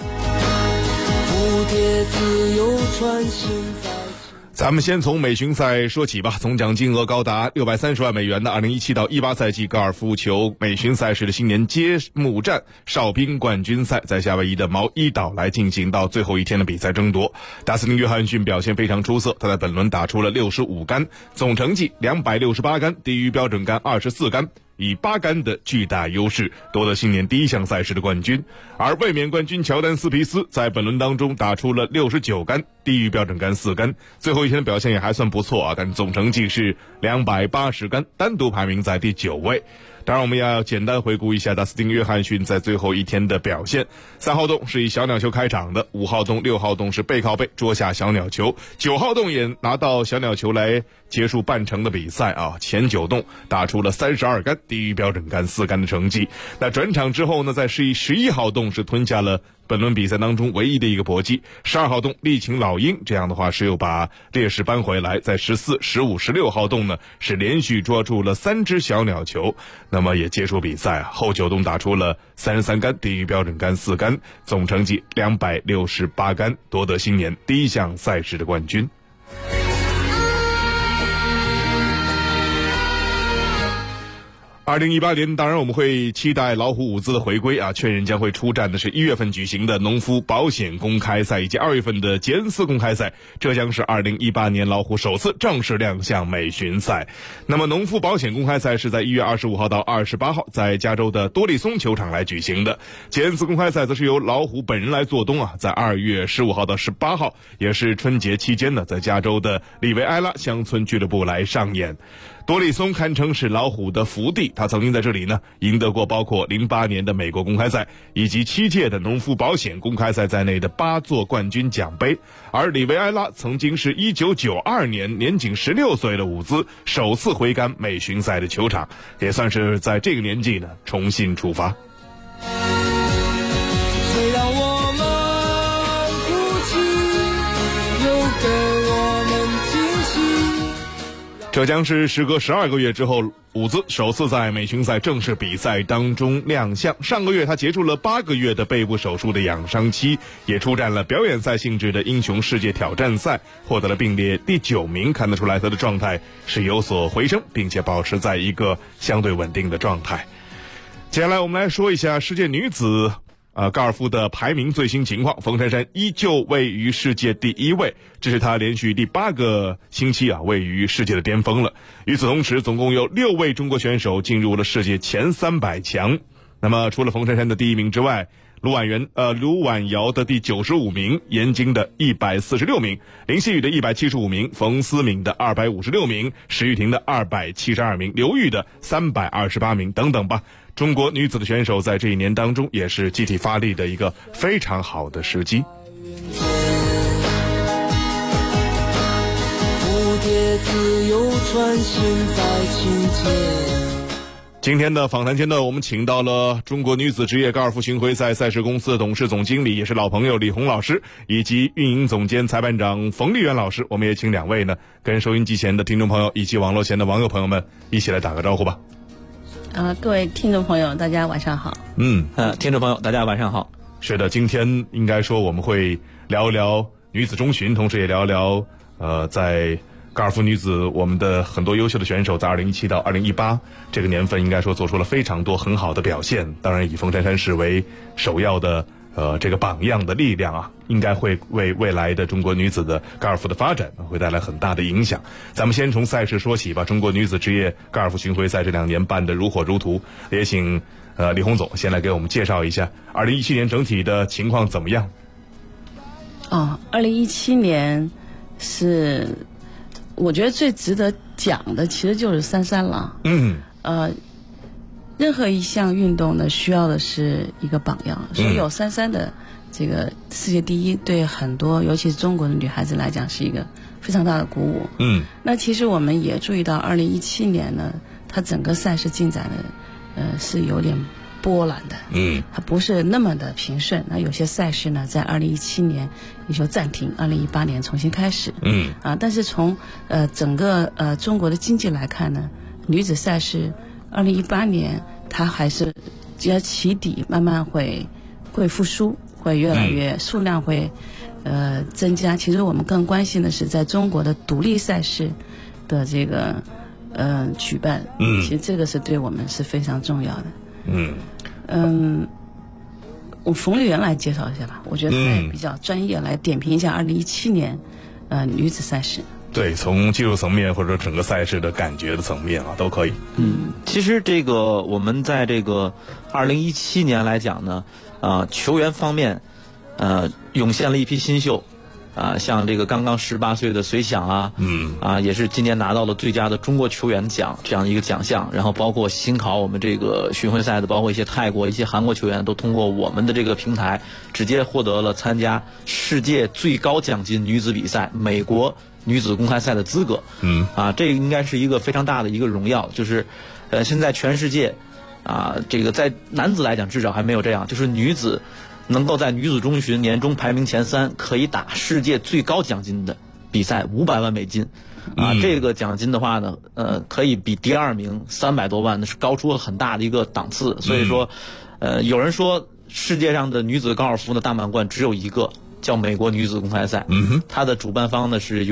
蝴蝶自由穿行在
咱们先从美巡赛说起吧。总奖金额高达630万美元的2017到18赛季高尔夫球美巡赛事的新年揭幕战哨兵冠军赛，在夏威夷的毛伊岛来进行到最后一天的比赛争夺。达斯汀·约翰逊表现非常出色，他在本轮打出了65杆，总成绩268杆，低于标准杆24杆，以8杆的巨大优势夺得新年第一项赛事的冠军。而卫冕冠军乔丹·斯皮斯在本轮当中打出了69杆，低于标准杆4杆，最后一天的表现也还算不错啊，但总成绩是280杆，单独排名在第9位。当然我们要简单回顾一下达斯汀·约翰逊在最后一天的表现。3号洞是以小鸟球开场的，5号洞、6号洞是背靠背捉下小鸟球，9号洞也拿到小鸟球来结束半程的比赛啊。前9洞打出了32杆，低于标准杆4杆的成绩。那转场之后呢，在11号洞是吞下了本轮比赛当中唯一的一个搏击。12号洞力擒老鹰，这样的话是又把劣势扳回来，在14、15、16号洞呢是连续捉住了3只小鸟球，那么也结束比赛啊。后9洞打出了33杆，低于标准杆4杆，总成绩268杆，夺得新年第一项赛事的冠军。2018年，当然我们会期待老虎伍兹的回归啊，确认将会出战的是1月份举行的农夫保险公开赛以及2月份的杰恩斯公开赛，这将是2018年老虎首次正式亮相美巡赛。那么农夫保险公开赛是在1月25号到28号在加州的多利松球场来举行的，杰恩斯公开赛则是由老虎本人来做东啊，在2月15号到18号，也是春节期间呢，在加州的里维埃拉乡村俱乐部来上演。多利松堪称是老虎的福地，他曾经在这里呢赢得过包括08年的美国公开赛以及7届的农夫保险公开赛在内的8座冠军奖杯。而里维埃拉曾经是1992年年仅16岁的伍兹首次回甘美巡赛的球场，也算是在这个年纪呢重新出发。
谁让我们哭泣，又给我们惊喜。
这将是时隔12个月之后，伍兹首次在美巡赛正式比赛当中亮相。上个月他结束了8个月的背部手术的养伤期，也出战了表演赛性质的英雄世界挑战赛，获得了并列第9名，看得出来他的状态是有所回升，并且保持在一个相对稳定的状态。接下来我们来说一下世界女子高尔夫的排名最新情况，冯珊珊依旧位于世界第1位，这是她连续第8个星期位于世界的巅峰了。与此同时，总共有6位中国选手进入了世界前300强。那么除了冯珊珊的第1名之外，卢婉瑶的第95名，闫晶的146名，林希雨的175名，冯思敏的256名，石玉婷的272名，刘玉的328名等等吧。中国女子的选手在这一年当中也是集体发力的一个非常好的时机。
蝴蝶自由穿行在清间。
今天的访谈间呢，我们请到了中国女子职业高尔夫巡回赛赛事公司的董事总经理，也是老朋友李红老师，以及运营总监裁判长冯丽媛老师。我们也请2位呢，跟收音机前的听众朋友以及网络前的网友朋友们一起来打个招呼吧。
各位听众朋友，大家晚上好。
听众朋友，大家晚上好。
是的，今天应该说我们会聊一聊女子中巡，同时也聊一聊在高尔夫女子我们的很多优秀的选手在2017到2018这个年份应该说做出了非常多很好的表现，当然以冯珊珊是为首要的这个榜样的力量啊，应该会为未来的中国女子的高尔夫的发展会带来很大的影响。咱们先从赛事说起吧，中国女子职业高尔夫巡回赛这2年办得如火如荼，也请李红总先来给我们介绍一下2017年整体的情况怎么样。
2017年是我觉得最值得讲的其实就是33了。任何一项运动呢，需要的是一个榜样，所以有33的这个世界第1，对很多尤其是中国的女孩子来讲是一个非常大的鼓舞。那其实我们也注意到2017年呢，它整个赛事进展的是有点波澜的，它不是那么的平顺。那有些赛事呢，在2017年也就暂停，2018年重新开始。但是从整个中国的经济来看呢，女子赛事2018年它还是只要起底，慢慢会复苏，会越来越数量会增加。其实我们更关心的是在中国的独立赛事的这个举办，其实这个是对我们是非常重要的。我冯丽媛来介绍一下吧，我觉得她也比较专业，来点评一下2017年女子赛事。
对，从技术层面或者整个赛事的感觉的层面都可以。
其实这个我们在这个2017年来讲呢，球员方面涌现了一批新秀。像这个刚刚18岁的隋响也是今年拿到了最佳的中国球员奖这样一个奖项。然后包括新考我们这个巡回赛的，包括一些泰国、一些韩国球员，都通过我们的这个平台直接获得了参加世界最高奖金女子比赛美国女子公开赛的资格。这应该是一个非常大的一个荣耀，就是现在全世界这个在男子来讲至少还没有这样，就是女子能够在女子中旬年终排名前3，可以打世界最高奖金的比赛500万美金。这个奖金的话呢，可以比第2名300多万，那是高出了很大的一个档次。所以说，有人说世界上的女子高尔夫的大满贯只有一个，叫美国女子公开赛。它的主办方呢是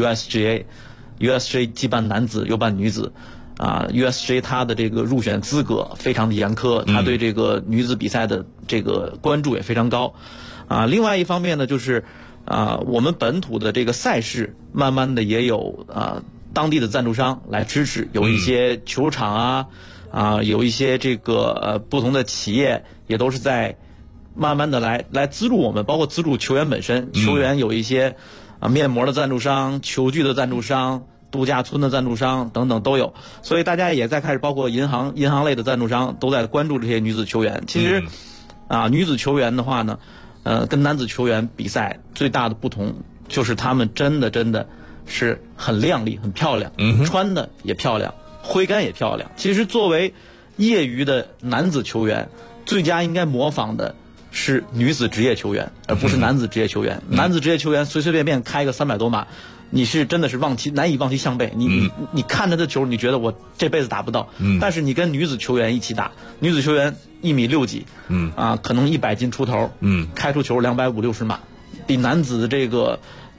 USGA 既办男子又办女子。USGA 它的这个入选资格非常的严苛，它对这个女子比赛的这个关注也非常高。另外一方面呢，就是我们本土的这个赛事慢慢的也有当地的赞助商来支持，有一些球场有一些这个不同的企业也都是在慢慢的来资助我们，包括资助球员本身。球员有一些面膜的赞助商、球具的赞助商、度假村的赞助商等等都有，所以大家也在开始，包括银行类的赞助商都在关注这些女子球员。其实女子球员的话呢，跟男子球员比赛最大的不同就是她们真的是很靓丽、很漂亮，穿的也漂亮，挥杆也漂亮。其实作为业余的男子球员，最佳应该模仿的是女子职业球员，而不是男子职业球员。男子职业球员随随便便开个300多码，你是真的是难以望其项背。你看着这球，你觉得我这辈子打不到。但是你跟女子球员一起打，女子球员1米6几，可能100斤出头，开出球250-260码，比男子的这个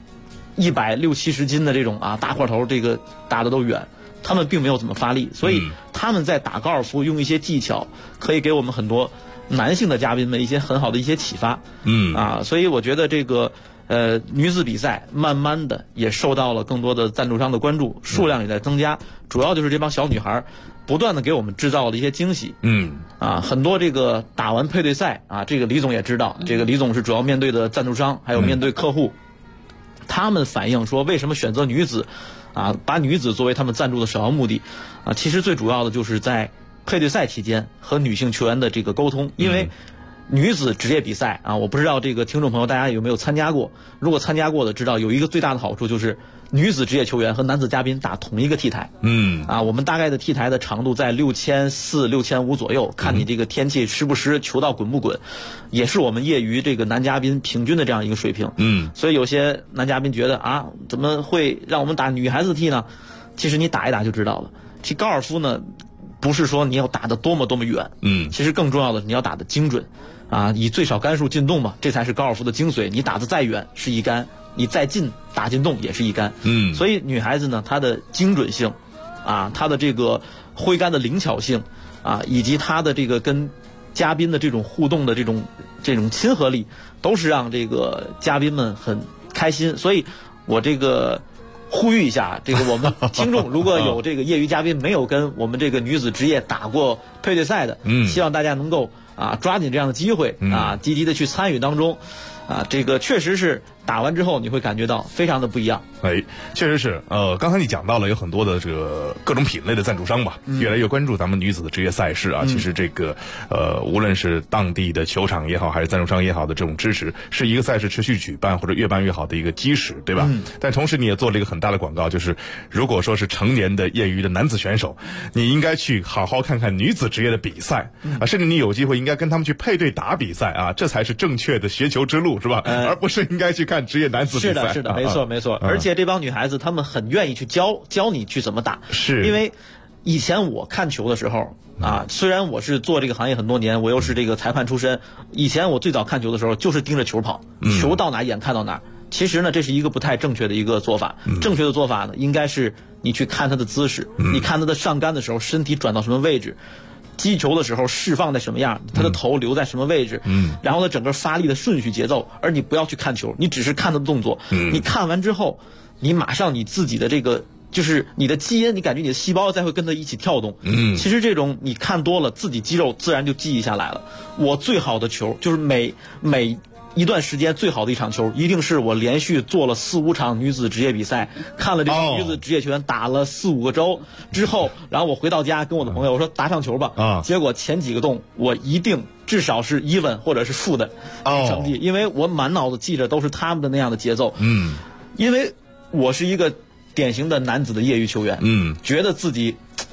160-170斤的这种大块头这个打的都远。他们并没有怎么发力，所以他们在打高尔夫用一些技巧，可以给我们很多男性的嘉宾们一些很好的一些启发。所以我觉得这个女子比赛慢慢的也受到了更多的赞助商的关注，数量也在增加。主要就是这帮小女孩不断的给我们制造了一些惊喜。很多这个打完配对赛这个李总也知道，这个李总是主要面对的赞助商，还有面对客户，他们反映说为什么选择女子把女子作为他们赞助的首要目的其实最主要的就是在配对赛期间和女性球员的这个沟通。因为女子职业比赛我不知道这个听众朋友大家有没有参加过，如果参加过的知道有一个最大的好处就是女子职业球员和男子嘉宾打同一个 T 台。我们大概的 T 台的长度在6400、6500左右，看你这个天气湿不湿，球道滚不滚，也是我们业余这个男嘉宾平均的这样一个水平。所以有些男嘉宾觉得怎么会让我们打女孩子 T 呢？其实你打一打就知道了。其实高尔夫呢，不是说你要打得多么远，其实更重要的是你要打得精准以最少杆数进洞嘛，这才是高尔夫的精髓。你打得再远是一杆，你再近打进洞也是一杆。所以女孩子呢，她的精准性她的这个挥杆的灵巧性以及她的这个跟嘉宾的这种互动的这种亲和力，都是让这个嘉宾们很开心。所以我这个呼吁一下，这个我们听众如果有这个业余嘉宾没有跟我们这个女子职业打过配对赛的，希望大家能够抓紧这样的机会积极的去参与当中这个确实是打完之后你会感觉到非常的不一样。
确实是。刚才你讲到了有很多的这个各种品类的赞助商吧，越来越关注咱们女子的职业赛事其实这个无论是当地的球场也好，还是赞助商也好的这种支持，是一个赛事持续举办或者越办越好的一个基石，对吧？但同时你也做了一个很大的广告，就是如果说是成年的业余的男子选手，你应该去好好看看女子职业的比赛甚至你有机会应该跟他们去配对打比赛这才是正确的学球之路，是吧？而不是应该去看职业男子比赛。
是的，没错。而且这帮女孩子她们很愿意去教你去怎么打，
是
因为以前我看球的时候虽然我是做这个行业很多年，我又是这个裁判出身，以前我最早看球的时候就是盯着球跑，球到哪眼看到哪。其实呢，这是一个不太正确的一个做法。正确的做法呢，应该是你去看他的姿势，你看他的上杆的时候身体转到什么位置，击球的时候释放在什么样，他的头留在什么位置，然后呢整个发力的顺序节奏，而你不要去看球，你只是看他的动作。你看完之后，你马上你自己的这个就是你的基因，你感觉你的细胞才会跟他一起跳动。其实这种你看多了，自己肌肉自然就记忆下来了。我最好的球就是每一段时间最好的一场球，一定是我连续做了4-5场女子职业比赛，看了这个女子职业球员打了4-5个周之后，然后我回到家跟我的朋友我说打场球吧，结果前几个洞我一定至少是even或者是负的成绩，因为我满脑子记着都是他们的那样的节奏。因为我是一个典型的男子的业余球员，觉得自己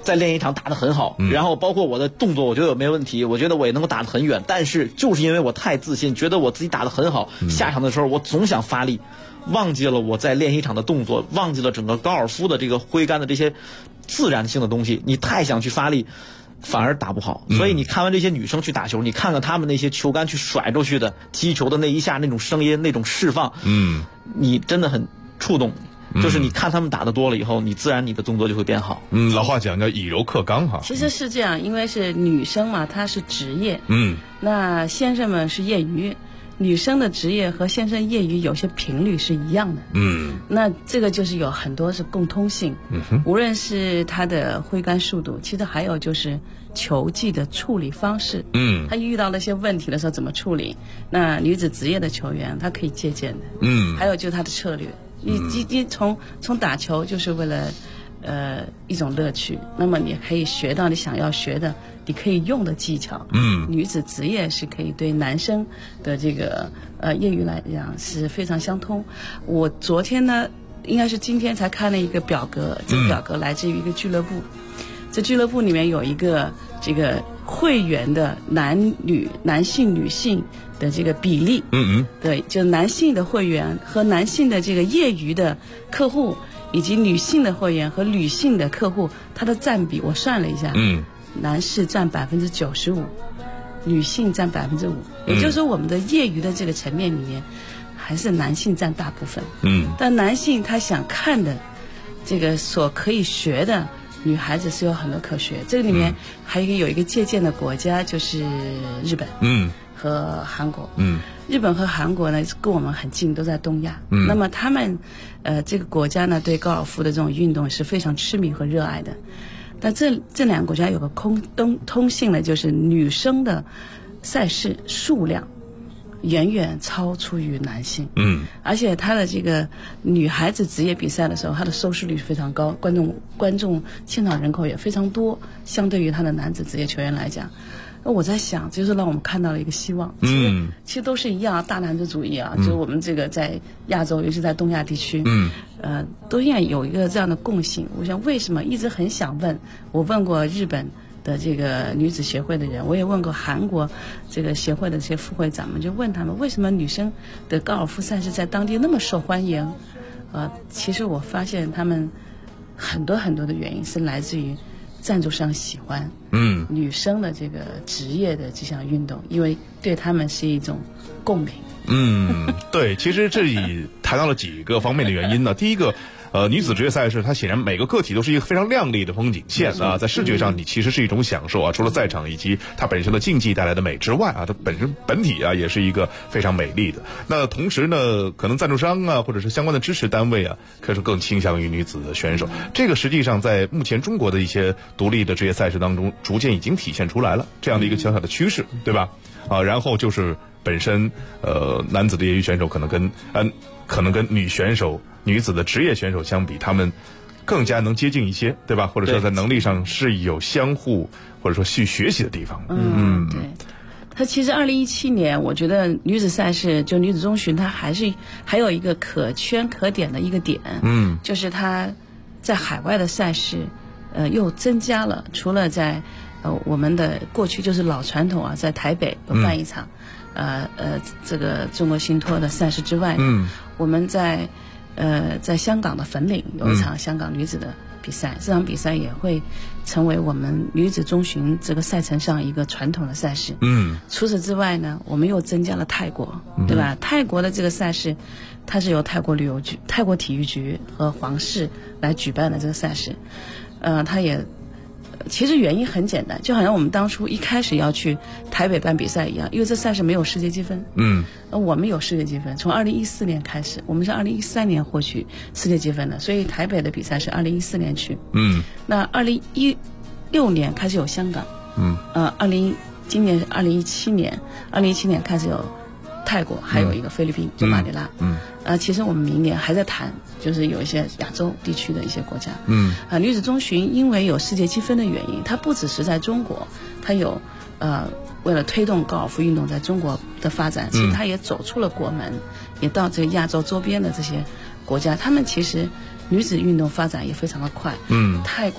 在练习场打得很好，然后包括我的动作我觉得没问题，我觉得我也能够打得很远，但是就是因为我太自信，觉得我自己打得很好，下场的时候我总想发力，忘记了我在练习场的动作，忘记了整个高尔夫的这个挥杆的这些自然性的东西，你太想去发力反而打不好。所以你看完这些女生去打球，你看看她们那些球杆去甩出去的击球的那一下那种声音那种释放，你真的很触动。就是你看他们打得多了以后，你自然你的动作就会变好。
老话讲叫以柔克刚哈。
其实是这样，因为是女生嘛，她是职业，那先生们是业余。女生的职业和先生业余有些频率是一样的，那这个就是有很多是共通性，无论是她的挥杆速度，其实还有就是球技的处理方式，她遇到那些问题的时候怎么处理，那女子职业的球员她可以借鉴的，还有就是她的策略，你从打球就是为了一种乐趣，那么你可以学到你想要学的，你可以用的技巧。女子职业是可以对男生的这个业余来讲是非常相通。我昨天呢，应该是今天才看了一个表格，这个表格来自于一个俱乐部，这俱乐部里面有一个这个会员的男性、女性的这个比例，对，就男性的会员和男性的这个业余的客户，以及女性的会员和女性的客户，它的占比我算了一下，男士占95%，女性占5%，也就是说我们的业余的这个层面里面，还是男性占大部分。但男性他想看的这个所可以学的，女孩子是有很多可学。这个里面还有一个借鉴的国家就是日本，和韩国。日本和韩国呢跟我们很近，都在东亚。那么他们这个国家呢对高尔夫的这种运动是非常痴迷和热爱的。但这两个国家有个通性呢，就是女生的赛事数量远远超出于男性。而且他的这个女孩子职业比赛的时候，他的收视率是非常高，观众现场人口也非常多，相对于他的男子职业球员来讲。我在想，就是让我们看到了一个希望。其实都是一样，大男子主义啊，就是我们这个在亚洲，尤其在东亚地区，都应该有一个这样的共性。我想为什么一直很想问，我问过日本的这个女子协会的人，我也问过韩国这个协会的这些副会长们，就问他们为什么女生的高尔夫赛事在当地那么受欢迎。其实我发现他们很多的原因是来自于赞助商喜欢女生的这个职业的这项运动，因为对他们是一种共鸣。
对，其实这里谈到了几个方面的原因呢。第一个，女子职业赛事它显然每个个体都是一个非常亮丽的风景线啊，在视觉上你其实是一种享受啊。除了赛场以及它本身的竞技带来的美之外啊，它本体啊也是一个非常美丽的。那同时呢，可能赞助商啊或者是相关的支持单位啊，可是更倾向于女子的选手。这个实际上在目前中国的一些独立的职业赛事当中，逐渐已经体现出来了这样的一个小小的趋势，对吧？然后就是本身男子的业余选手可能跟女选手、女子的职业选手相比，他们更加能接近一些，对吧？或者说在能力上是有相互或者说去学习的地方。
对。它其实2017年，我觉得女子赛事就女子中巡，它还有一个可圈可点的一个点，就是它在海外的赛事，又增加了，除了在我们的过去就是老传统啊，在台北有办一场，这个中国信托的赛事之外，我们在香港的粉岭有一场香港女子的比赛，这场比赛也会成为我们女子中巡这个赛程上一个传统的赛事。除此之外呢，我们又增加了泰国，对吧？泰国的这个赛事，它是由泰国体育局和皇室来举办的这个赛事，它也。其实原因很简单，就好像我们当初一开始要去台北办比赛一样，因为这赛事没有世界积分。我们有世界积分，从2014年开始，我们是2013年获取世界积分的，所以台北的比赛是2014年去。那2016年开始有香港。今年是2017年，2017年开始有泰国，还有一个菲律宾，就马尼拉。其实我们明年还在谈，就是有一些亚洲地区的一些国家。女子中巡因为有世界积分的原因，它不只是在中国，它有为了推动高尔夫运动在中国的发展，其实它也走出了国门，也到这个亚洲周边的这些国家。他们其实女子运动发展也非常的快。泰国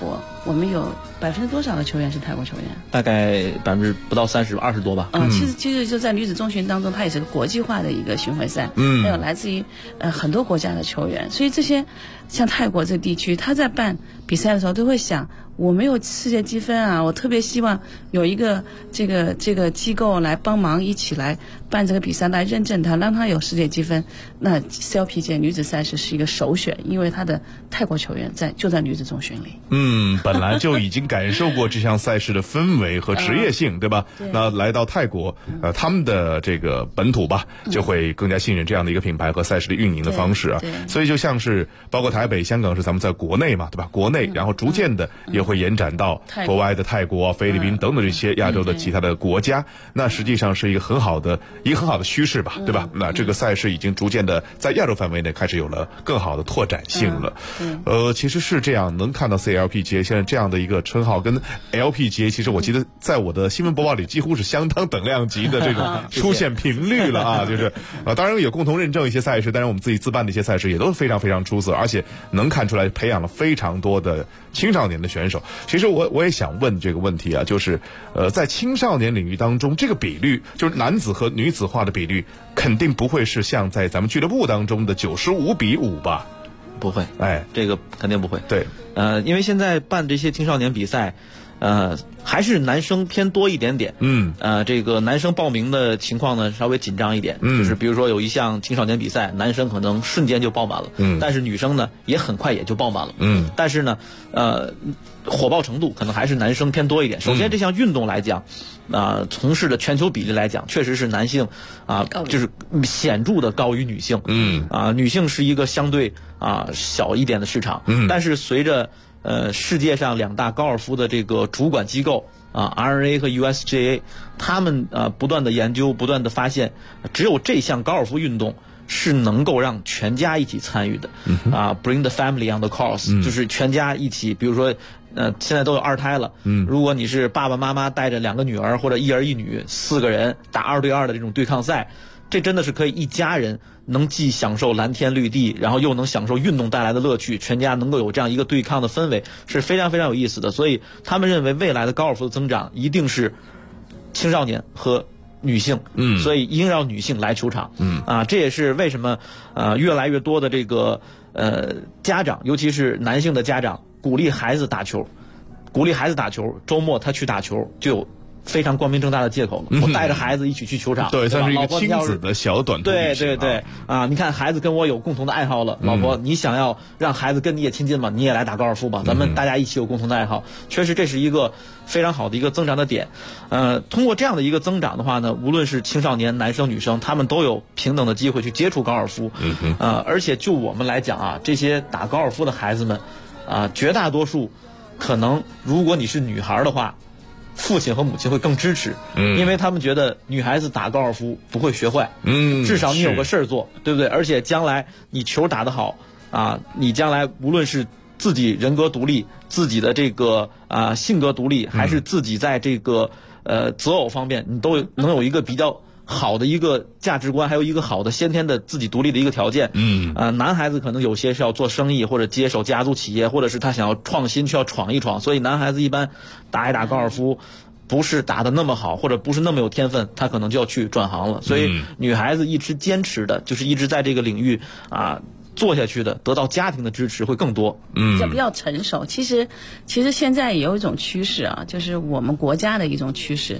我们有多少的球员是泰国球员？
大概不到30%，20多吧。
其实就在女子中巡当中，它也是个国际化的一个巡回赛，还有来自于很多国家的球员，所以这些像泰国这地区，他在办比赛的时候都会想，我没有世界积分啊，我特别希望有一个这个机构来帮忙一起来办这个比赛，来认证它，让它有世界积分。那 CLPGA 女子赛事是一个首选，因为它的泰国球员就在女子中巡里。
本来就已经感受过这项赛事的氛围和职业性，对吧？那来到泰国，他们的这个本土吧，就会更加信任这样的一个品牌和赛事的运营的方式啊。所以就像是包括台北、香港是咱们在国内嘛，对吧？国内，然后逐渐的也会延展到国外的泰国、菲律宾等等这些亚洲的其他的国家。那实际上是一个很好的趋势吧，对吧？那这个赛事已经逐渐的在亚洲范围内开始有了更好的拓展性了。其实是这样，能看到 CLPGA 现在这样的一个称号跟 LPGA， 其实我记得在我的新闻播报里几乎是相当等量级的这种出现频率了啊。就是当然有共同认证一些赛事，但是我们自己自办的一些赛事也都非常非常出色，而且能看出来培养了非常多的青少年的选手。其实我也想问这个问题啊，就是在青少年领域当中，这个比率就是男子和女子化的比率，肯定不会是像在咱们俱乐部当中的95:5吧？
不会，这个肯定不会。
对，
因为现在办这些青少年比赛，还是男生偏多一点点。这个男生报名的情况呢稍微紧张一点。就是比如说有一项青少年比赛，男生可能瞬间就报满了。但是女生呢也很快也就报满了。但是呢，火爆程度可能还是男生偏多一点。首先这项运动来讲，从事的全球比例来讲，确实是男性就是显著的高于女性。女性是一个相对小一点的市场。但是随着世界上2大高尔夫的这个主管机构RNA 和 USGA， 他们不断的研究，不断的发现，只有这项高尔夫运动是能够让全家一起参与的。Bring the family on the course，就是全家一起，比如说现在都有2胎了。如果你是爸爸妈妈带着2个女儿或者1儿1女4个人打2对2的这种对抗赛，这真的是可以一家人能既享受蓝天绿地，然后又能享受运动带来的乐趣，全家能够有这样一个对抗的氛围，是非常非常有意思的。所以他们认为未来的高尔夫的增长一定是青少年和女性。所以一定让女性来球场。这也是为什么越来越多的这个家长，尤其是男性的家长，鼓励孩子打球，周末他去打球就有非常光明正大的借口了。我带着孩子一起去球场，
对，算是一个亲子的小短途旅行。
对你看孩子跟我有共同的爱好了，老婆你想要让孩子跟你也亲近吗？你也来打高尔夫吧，咱们大家一起有共同的爱好。确实这是一个非常好的一个增长的点。通过这样的一个增长的话呢，无论是青少年男生女生，他们都有平等的机会去接触高尔夫。而且就我们来讲这些打高尔夫的孩子们绝大多数可能如果你是女孩的话，父亲和母亲会更支持。因为他们觉得女孩子打高尔夫不会学坏。至少你有个事儿做，对不对？而且将来你球打得好你将来无论是自己人格独立，自己的这个性格独立，还是自己在这个择偶方面，你都能有一个比较好的一个价值观，还有一个好的先天的自己独立的一个条件。男孩子可能有些是要做生意，或者接手家族企业，或者是他想要创新，需要闯一闯，所以男孩子一般打一打高尔夫不是打得那么好，或者不是那么有天分，他可能就要去转行了。所以女孩子一直坚持的，就是一直在这个领域做下去的，得到家庭的支持会更多。
比较成熟。其实现在也有一种趋势就是我们国家的一种趋势，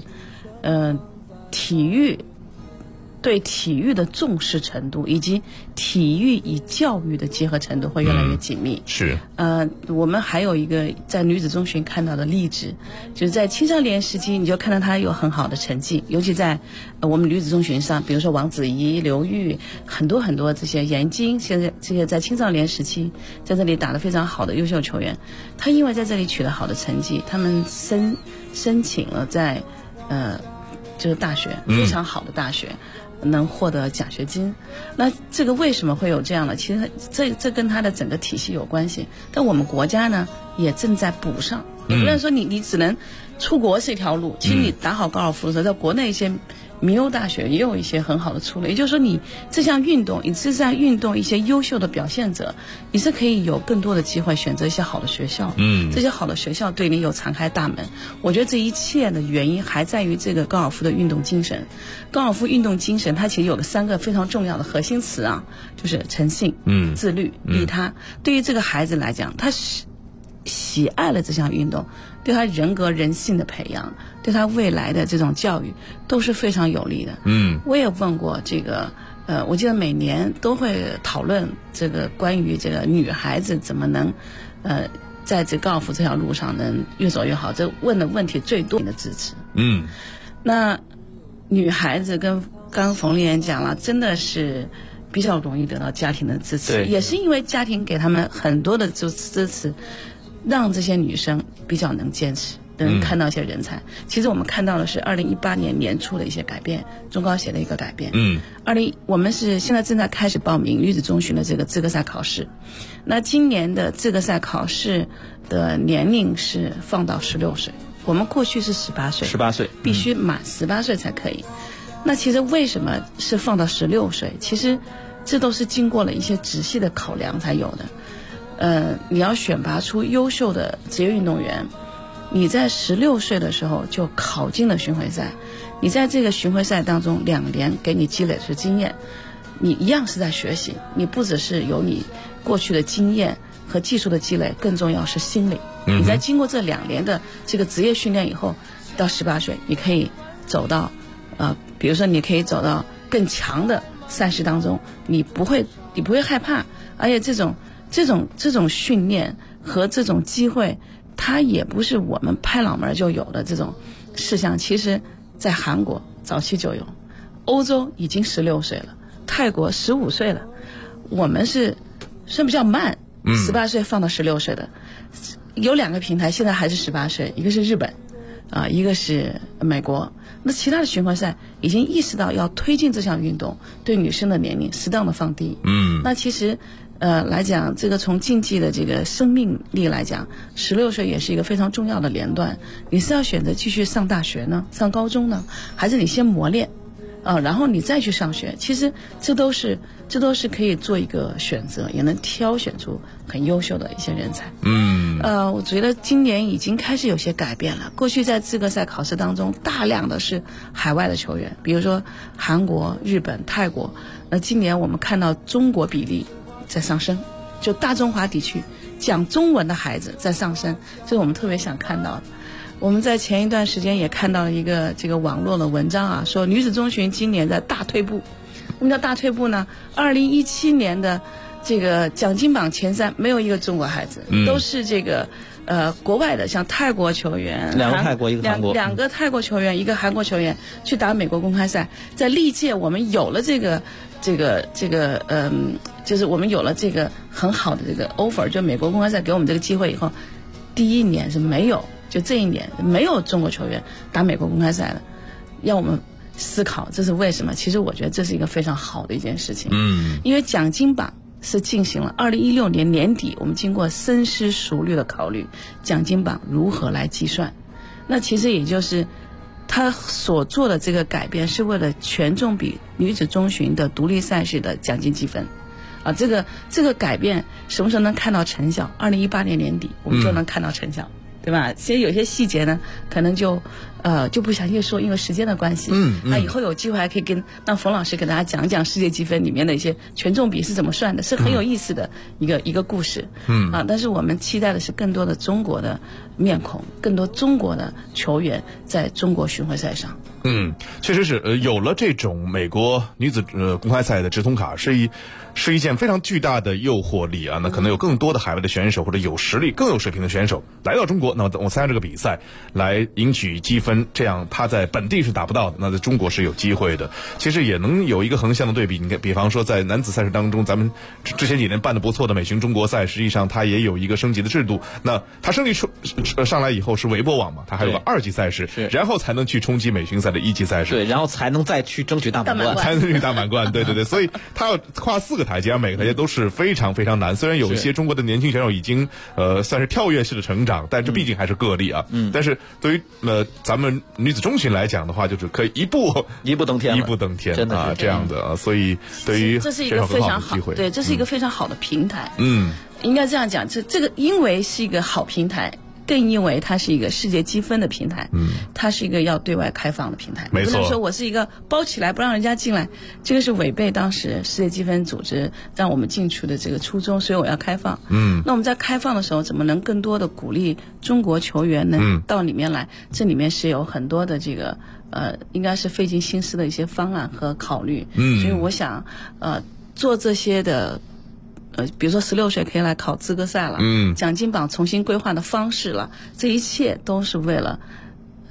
对体育的重视程度，以及体育与教育的结合程度会越来越紧密。
是。
我们还有一个在女子中学看到的例子，就是在青少年时期，你就看到她有很好的成绩，尤其在我们女子中学上，比如说王子怡、刘玉，很多很多这些严晶，现在这些在青少年时期在这里打得非常好的优秀球员，他因为在这里取得好的成绩，他们申请了在就是大学，非常好的大学。能获得奖学金。那这个为什么会有这样的？其实这跟它的整个体系有关系。但我们国家呢也正在补上。也不能说你只能出国是一条路。其实你打好高尔夫的时候，在国内一些明欧大学也有一些很好的出路。也就是说，你这项运动，你这项运动一些优秀的表现者，你是可以有更多的机会选择一些好的学校。这些好的学校对你有敞开大门。我觉得这一切的原因还在于这个高尔夫的运动精神。高尔夫运动精神它其实有了3个非常重要的核心词啊，就是诚信、自律、利他。对于这个孩子来讲，他喜爱了这项运动，对他人格人性的培养，对他未来的这种教育都是非常有利的。我也问过这个我记得每年都会讨论这个关于这个女孩子怎么能在这高尔夫这条路上能越走越好，这问的问题最多的支持。那女孩子跟刚冯丽媛讲了，真的是比较容易得到家庭的支持，也是因为家庭给他们很多的支持，让这些女生比较能坚持，能看到一些人才。其实我们看到的是2018年年初的一些改变，中高协的一个改变。我们是现在正在开始报名女子中学的这个资格赛考试。那今年的资格赛考试的年龄是放到16岁，我们过去是18岁，必须满18岁才可以。那其实为什么是放到16岁？其实这都是经过了一些仔细的考量才有的。你要选拔出优秀的职业运动员，你在16岁的时候就考进了巡回赛，你在这个巡回赛当中2年给你积累的是经验，你一样是在学习，你不只是有你过去的经验和技术的积累，更重要是心理。你在经过这2年的这个职业训练以后，到18岁你可以走到比如说你可以走到更强的赛事当中，你不会害怕，而且这种训练和这种机会，它也不是我们拍脑门就有的这种事项。其实在韩国早期就有，欧洲已经16岁了，泰国15岁了，我们是比较慢，18岁放到16岁的。有2个平台现在还是18岁，一个是日本一个是美国。那其他的巡回赛已经意识到要推进这项运动，对女生的年龄适当的放低。那其实来讲，这个从竞技的这个生命力来讲，16岁也是一个非常重要的年段。你是要选择继续上大学呢，上高中呢，还是你先磨练然后你再去上学？其实这都是可以做一个选择，也能挑选出很优秀的一些人才。我觉得今年已经开始有些改变了。过去在资格赛考试当中，大量的是海外的球员，比如说韩国、日本、泰国。那今年我们看到中国比例在上升，就大中华地区讲中文的孩子在上升，这是我们特别想看到的。我们在前一段时间也看到了一个这个网络的文章说女子中巡今年在大退步。什么叫大退步呢？2017年的这个奖金榜前3没有一个中国孩子，都是这个国外的，像泰国球员
，2个泰国一个韩国，2
个泰国球员一个韩国球员去打美国公开赛。在历届我们有了就是我们有了这个很好的这个 offer， 就美国公开赛给我们这个机会以后，第1年是没有，就这1年没有中国球员打美国公开赛的，让我们思考这是为什么。其实我觉得这是一个非常好的一件事情。因为奖金榜是进行了2016年年底，我们经过深思熟虑的考虑，奖金榜如何来计算。那其实也就是他所做的这个改变是为了权重比女子中巡的独立赛事的奖金积分这个改变什么时候能看到成效？2018年年底我们就能看到成效，对吧？其实有些细节呢，可能就不详细说，因为时间的关系。那以后有机会还可以让冯老师给大家讲一讲世界积分里面的一些权重比是怎么算的，是很有意思的一个故事。但是我们期待的是更多的中国的面孔，更多中国的球员在中国巡回赛上。
确实是有了这种美国女子公开赛的直通卡，是一件非常巨大的诱惑力那可能有更多的海外的选手或者有实力更有水平的选手来到中国，那我参加这个比赛来赢取积分，这样他在本地是达不到的，那在中国是有机会的。其实也能有一个横向的对比，你看比方说在男子赛事当中，咱们之前几年办得不错的美巡中国赛，实际上它也有一个升级的制度，那它升级上来以后是微博网嘛，它还有个2级赛事，然后才能去冲击美巡赛的的一级赛事，
对，然后才能再去争取大满贯，
才能争取大满贯，对，所以他要跨4个台阶，每个台阶都是非常非常难。虽然有一些中国的年轻选手已经算是跳跃式的成长，但这毕竟还是个例啊。但是对于咱们女子中群来讲的话，就是可以一步登天啊，这样的啊。所以对于
这是一个非常好，对，这是一个非常好的平台。应该这样讲，这个因为是一个好平台。更因为它是一个世界积分的平台，它是一个要对外开放的平台。
没错，
不能说我是一个包起来不让人家进来，这个是违背当时世界积分组织让我们进出的这个初衷，所以我要开放。那我们在开放的时候，怎么能更多的鼓励中国球员能到里面来？这里面是有很多的这个应该是费尽心思的一些方案和考虑。所以我想做这些的。比如说16岁可以来考资格赛了，奖金榜重新规划的方式了，这一切都是为了